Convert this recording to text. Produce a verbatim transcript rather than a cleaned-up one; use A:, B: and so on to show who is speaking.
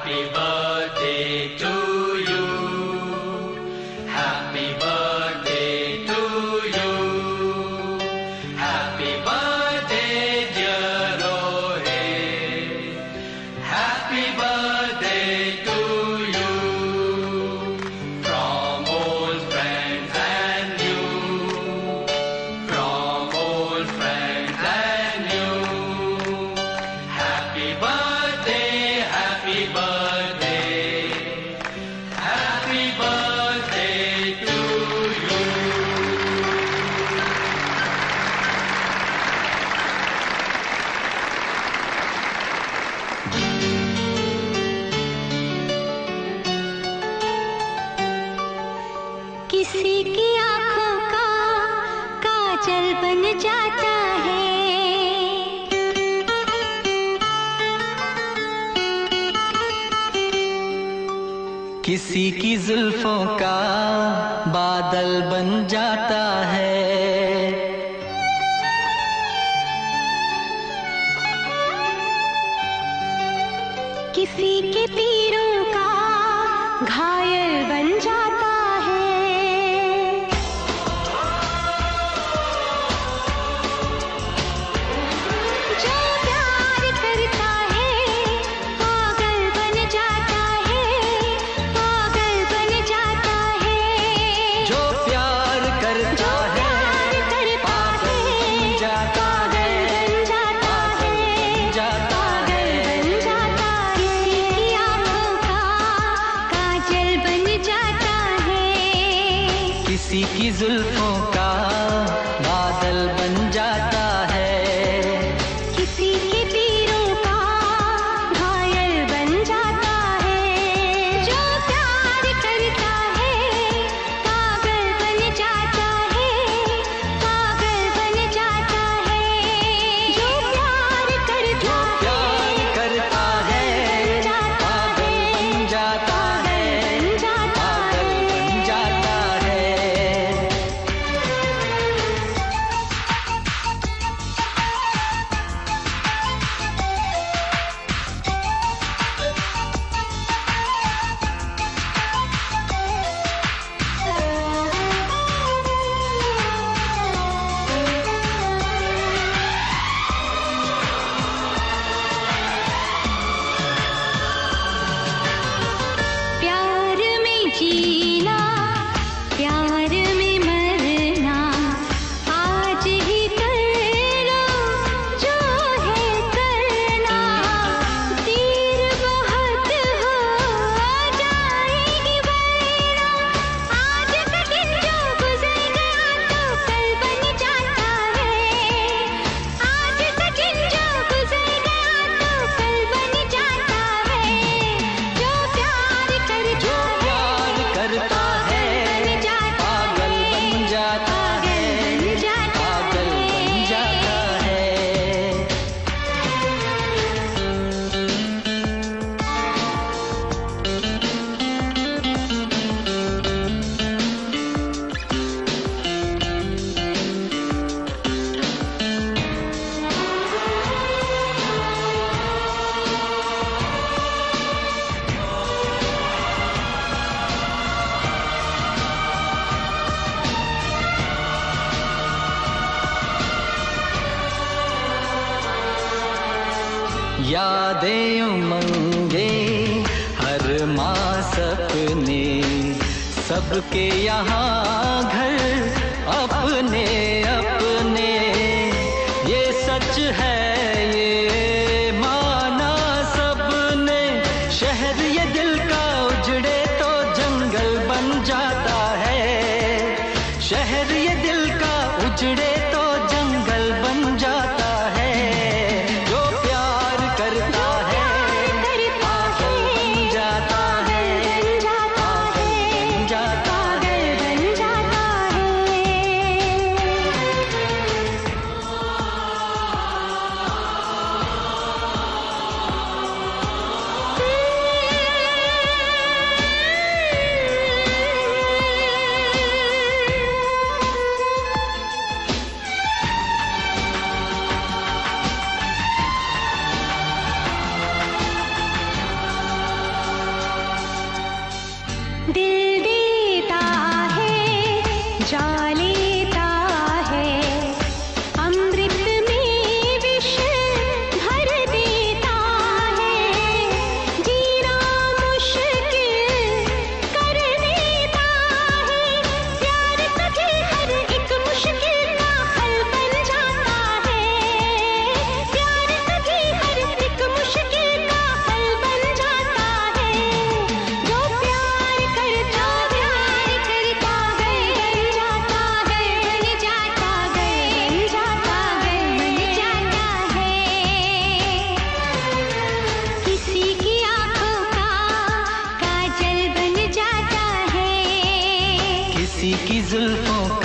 A: Happy birthday to you. Happy birthday to you. Happy birthday dear Rohit. Happy birthday to you. From old friends and you. From old friends and you. Happy birthday, happy birthday. Happy birthday to you.
B: किसी की आंखों का काजल बन जाता है,
C: किसी की जुल्फों का बादल बन जाता है,
B: किसी के तीरों का घायल बन जाता है। जो प्यार करता है पागल बन जाता है, पागल बन जाता है।
C: जो प्यार करता है पागल बन जाता है, पागल बन जाता है।
B: किसी की आंखों का काजल बन जाता है,
C: किसी की जुल्फों का बादल बन जाता है,
B: किसी के तीरों का घायल बन जाता है। जो प्यार करता है पागल बन जाता है, पागल बन जाता है। जो प्यार करता
C: प्यार करता है पागल बन जाता है, पागल बन जाता है।
B: प्यार में जीना, प्यार में मरना, आज ही कर लो जो है करना। तीर बहुत हो जाएगी वरना, आज का दिन जो गुजर गया तो कल बन जाता है। आज का दिन जो गुजर गया तो कल बन जाता है। जो प्यार करता
C: जो प्यार करता है पागल बन जाता है, पागल बन जाता है। यादें उमंगे हर माह सपने, सबके यहाँ घर अपने अपने। ये सच है ये माना सबने, शहर ये दिल का उजड़े तो जंगल बन जाता है, शहर ये दिल का उजड़े तो जंगल बन जाता है। जो प्यार करता है पागल बन जाता है, पागल बन जाता है।
B: बन जाता है। दिल देता है, जा लेता है, अमृत में विष भर देता है, जीना मुश्किल कर देता है, प्यार तुझे हर एक मुश्किल का हल बन जाता है, प्यार तुझे हर एक मुश्किल का हल बन जाता है, जो प्यार करता प्यार करता है बन जाता है, बन जाता है, बन जाता है, बन जाता है, किसी की आंखों का काजल बन जाता है,
C: किसी की जुल्फों